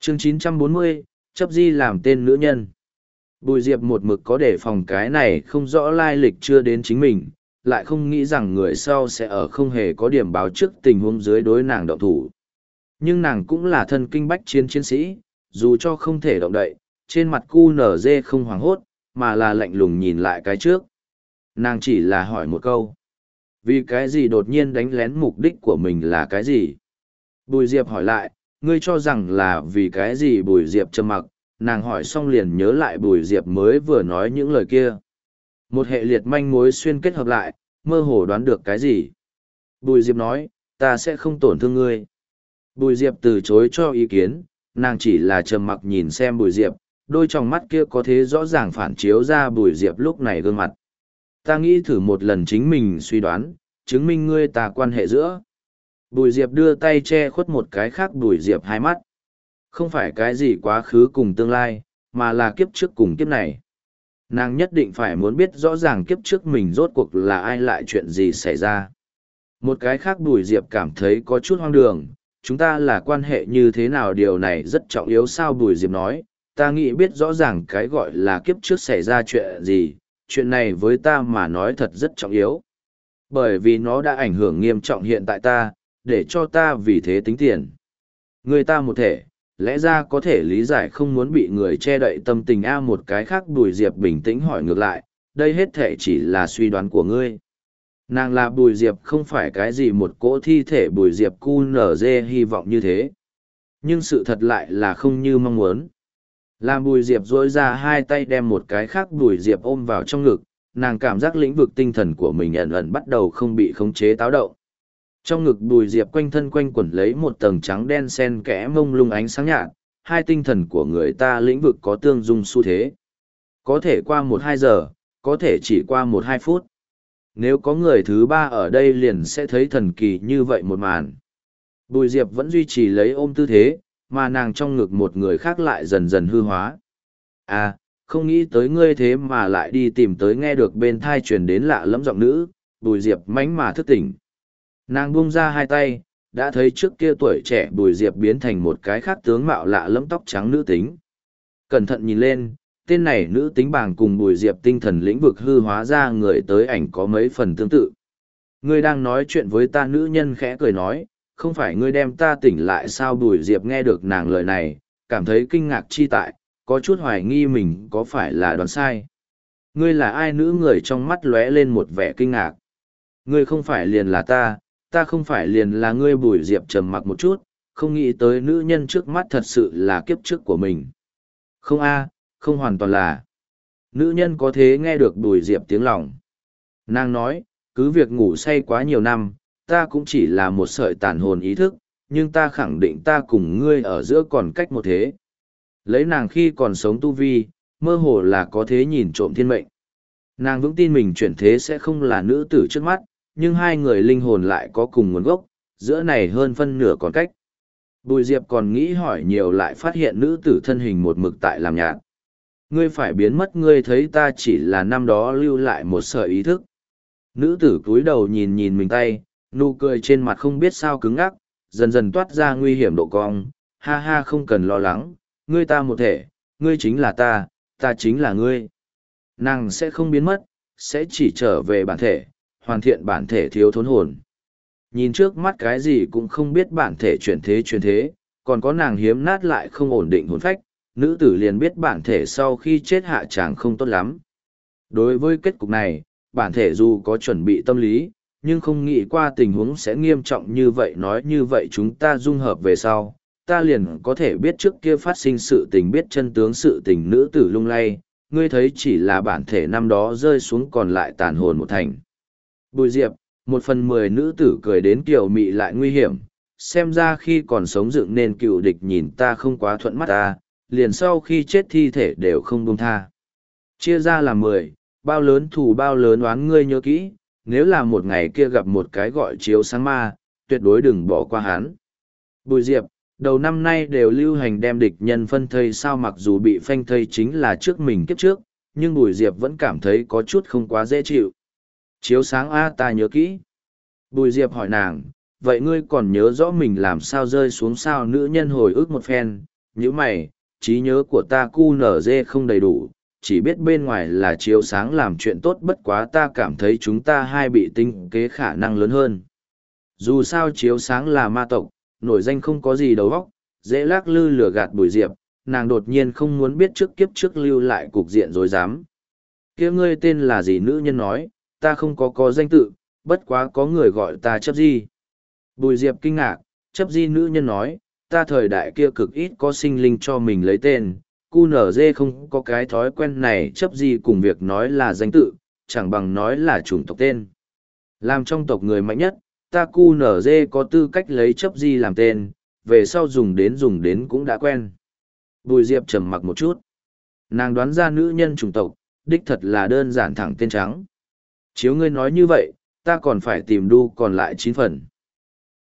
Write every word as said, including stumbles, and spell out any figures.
Chương chín trăm bốn mươi, chấp di làm tên nữ nhân. Bùi Diệp một mực có đề phòng cái này không rõ lai lịch chưa đến chính mình, lại không nghĩ rằng người sau sẽ ở không hề có điểm báo trước tình huống dưới đối nàng động thủ. Nhưng nàng cũng là thân kinh bách chiến chiến sĩ, dù cho không thể động đậy, trên mặt cu nở dê không hoảng hốt, mà là lạnh lùng nhìn lại cái trước. Nàng chỉ là hỏi một câu. Vì cái gì đột nhiên đánh lén mục đích của mình là cái gì? Bùi Diệp hỏi lại, ngươi cho rằng là vì cái gì? Bùi Diệp trầm mặc, nàng hỏi xong liền nhớ lại Bùi Diệp mới vừa nói những lời kia. Một hệ liệt manh mối xuyên kết hợp lại, mơ hồ đoán được cái gì? Bùi Diệp nói, ta sẽ không tổn thương ngươi. Bùi Diệp từ chối cho ý kiến, nàng chỉ là trầm mặc nhìn xem Bùi Diệp, đôi tròng mắt kia có thế rõ ràng phản chiếu ra Bùi Diệp lúc này gương mặt. Ta nghĩ thử một lần chính mình suy đoán, chứng minh ngươi ta quan hệ giữa. Bùi Diệp đưa tay che khuất một cái khác Bùi Diệp hai mắt. Không phải cái gì quá khứ cùng tương lai, mà là kiếp trước cùng kiếp này. Nàng nhất định phải muốn biết rõ ràng kiếp trước mình rốt cuộc là ai, lại chuyện gì xảy ra. Một cái khác Bùi Diệp cảm thấy có chút hoang đường, chúng ta là quan hệ như thế nào, điều này rất trọng yếu sao? Bùi Diệp nói, ta nghĩ biết rõ ràng cái gọi là kiếp trước xảy ra chuyện gì, chuyện này với ta mà nói thật rất trọng yếu. Bởi vì nó đã ảnh hưởng nghiêm trọng hiện tại ta, để cho ta vì thế tính tiền. Người ta một thể, lẽ ra có thể lý giải không muốn bị người che đậy tâm tình. A một cái khác Bùi Diệp bình tĩnh hỏi ngược lại, đây hết thể chỉ là suy đoán của ngươi. Nàng là Bùi Diệp không phải cái gì một cỗ thi thể. Bùi Diệp cu nở dê hy vọng như thế. Nhưng sự thật lại là không như mong muốn. Làm Bùi Diệp dối ra hai tay đem một cái khác Bùi Diệp ôm vào trong ngực, nàng cảm giác lĩnh vực tinh thần của mình ẩn ẩn bắt đầu không bị khống chế táo động. Trong ngực Bùi Diệp quanh thân quanh quẩn lấy một tầng trắng đen xen kẽ mông lung ánh sáng nhạt, hai tinh thần của người ta lĩnh vực có tương dung xu thế. Có thể qua một hai giờ, có thể chỉ qua một hai phút. Nếu có người thứ ba ở đây liền sẽ thấy thần kỳ như vậy một màn. Bùi Diệp vẫn duy trì lấy ôm tư thế, mà nàng trong ngực một người khác lại dần dần hư hóa. À, không nghĩ tới ngươi thế mà lại đi tìm tới. Nghe được bên thai truyền đến lạ lẫm giọng nữ, Bùi Diệp mánh mà thức tỉnh. Nàng buông ra hai tay, đã thấy trước kia tuổi trẻ Bùi Diệp biến thành một cái khác tướng mạo lạ lẫm tóc trắng nữ tính. Cẩn thận nhìn lên, tên này nữ tính bảng cùng Bùi Diệp tinh thần lĩnh vực hư hóa ra người tới ảnh có mấy phần tương tự. Ngươi đang nói chuyện với ta? Nữ nhân khẽ cười nói, không phải ngươi đem ta tỉnh lại sao? Bùi Diệp nghe được nàng lời này, cảm thấy kinh ngạc chi tại, có chút hoài nghi mình có phải là đoán sai. Ngươi là ai? Nữ người trong mắt lóe lên một vẻ kinh ngạc. Ngươi không phải liền là ta, ta không phải liền là ngươi? Bùi Diệp trầm mặc một chút, không nghĩ tới nữ nhân trước mắt thật sự là kiếp trước của mình. Không a, không hoàn toàn là. Nữ nhân có thế nghe được Bùi Diệp tiếng lòng. Nàng nói, cứ việc ngủ say quá nhiều năm, ta cũng chỉ là một sợi tàn hồn ý thức, nhưng ta khẳng định ta cùng ngươi ở giữa còn cách một thế. Lấy nàng khi còn sống tu vi, mơ hồ là có thế nhìn trộm thiên mệnh. Nàng vững tin mình chuyển thế sẽ không là nữ tử trước mắt, nhưng hai người linh hồn lại có cùng nguồn gốc, giữa này hơn phân nửa còn cách. Bùi Diệp còn nghĩ hỏi nhiều lại phát hiện nữ tử thân hình một mực tại làm nhạt. Ngươi phải biến mất, ngươi thấy ta chỉ là năm đó lưu lại một sợi ý thức. Nữ tử cúi đầu nhìn nhìn mình tay, nụ cười trên mặt không biết sao cứng ngắc, dần dần toát ra nguy hiểm độ cong. Ha ha, không cần lo lắng, ngươi ta một thể, ngươi chính là ta, ta chính là ngươi. Nàng sẽ không biến mất, sẽ chỉ trở về bản thể, hoàn thiện bản thể thiếu thốn hồn. Nhìn trước mắt cái gì cũng không biết bản thể chuyển thế chuyển thế, còn có nàng hiếm nát lại không ổn định hồn phách, nữ tử liền biết bản thể sau khi chết hạ tràng không tốt lắm. Đối với kết cục này, bản thể dù có chuẩn bị tâm lý, nhưng không nghĩ qua tình huống sẽ nghiêm trọng như vậy. Nói như vậy chúng ta dung hợp về sau, ta liền có thể biết trước kia phát sinh sự tình, biết chân tướng sự tình. Nữ tử lung lay, ngươi thấy chỉ là bản thể năm đó rơi xuống, còn lại tàn hồn một thành. Bùi Diệp, một phần mười. Nữ tử cười đến kiều mị lại nguy hiểm, xem ra khi còn sống dựng nên cựu địch nhìn ta không quá thuận mắt ta, liền sau khi chết thi thể đều không buông tha. Chia ra là mười, bao lớn thù bao lớn oán, ngươi nhớ kỹ, nếu là một ngày kia gặp một cái gọi chiếu sáng ma, tuyệt đối đừng bỏ qua hắn. Bùi Diệp, đầu năm nay đều lưu hành đem địch nhân phân thây sao? Mặc dù bị phanh thây chính là trước mình kiếp trước, nhưng Bùi Diệp vẫn cảm thấy có chút không quá dễ chịu. Chiếu sáng a, ta nhớ kỹ. Bùi Diệp hỏi nàng, vậy ngươi còn nhớ rõ mình làm sao rơi xuống sao? Nữ nhân hồi ức một phen, Như mày, trí nhớ của ta cu nở dê không đầy đủ, chỉ biết bên ngoài là chiếu sáng làm chuyện tốt, bất quá ta cảm thấy chúng ta hai bị tinh kế khả năng lớn hơn. Dù sao chiếu sáng là ma tộc, nổi danh không có gì đầu óc, dễ lắc lư lừa gạt Bùi Diệp, nàng đột nhiên không muốn biết trước kiếp trước lưu lại cục diện rối rắm. Kia ngươi tên là gì? Nữ nhân nói, ta không có có danh tự, bất quá có người gọi ta chấp di. Bùi Diệp kinh ngạc, chấp di. Nữ nhân nói, ta thời đại kia cực ít có sinh linh cho mình lấy tên, cu nở dê không có cái thói quen này. Chấp di cùng việc nói là danh tự, chẳng bằng nói là chủng tộc tên. Làm trong tộc người mạnh nhất, ta cu nở dê có tư cách lấy chấp di làm tên, về sau dùng đến dùng đến cũng đã quen. Bùi Diệp trầm mặc một chút. Nàng đoán ra nữ nhân chủng tộc, đích thật là đơn giản thẳng tên trắng. Chiếu ngươi nói như vậy, ta còn phải tìm đu còn lại chín phần.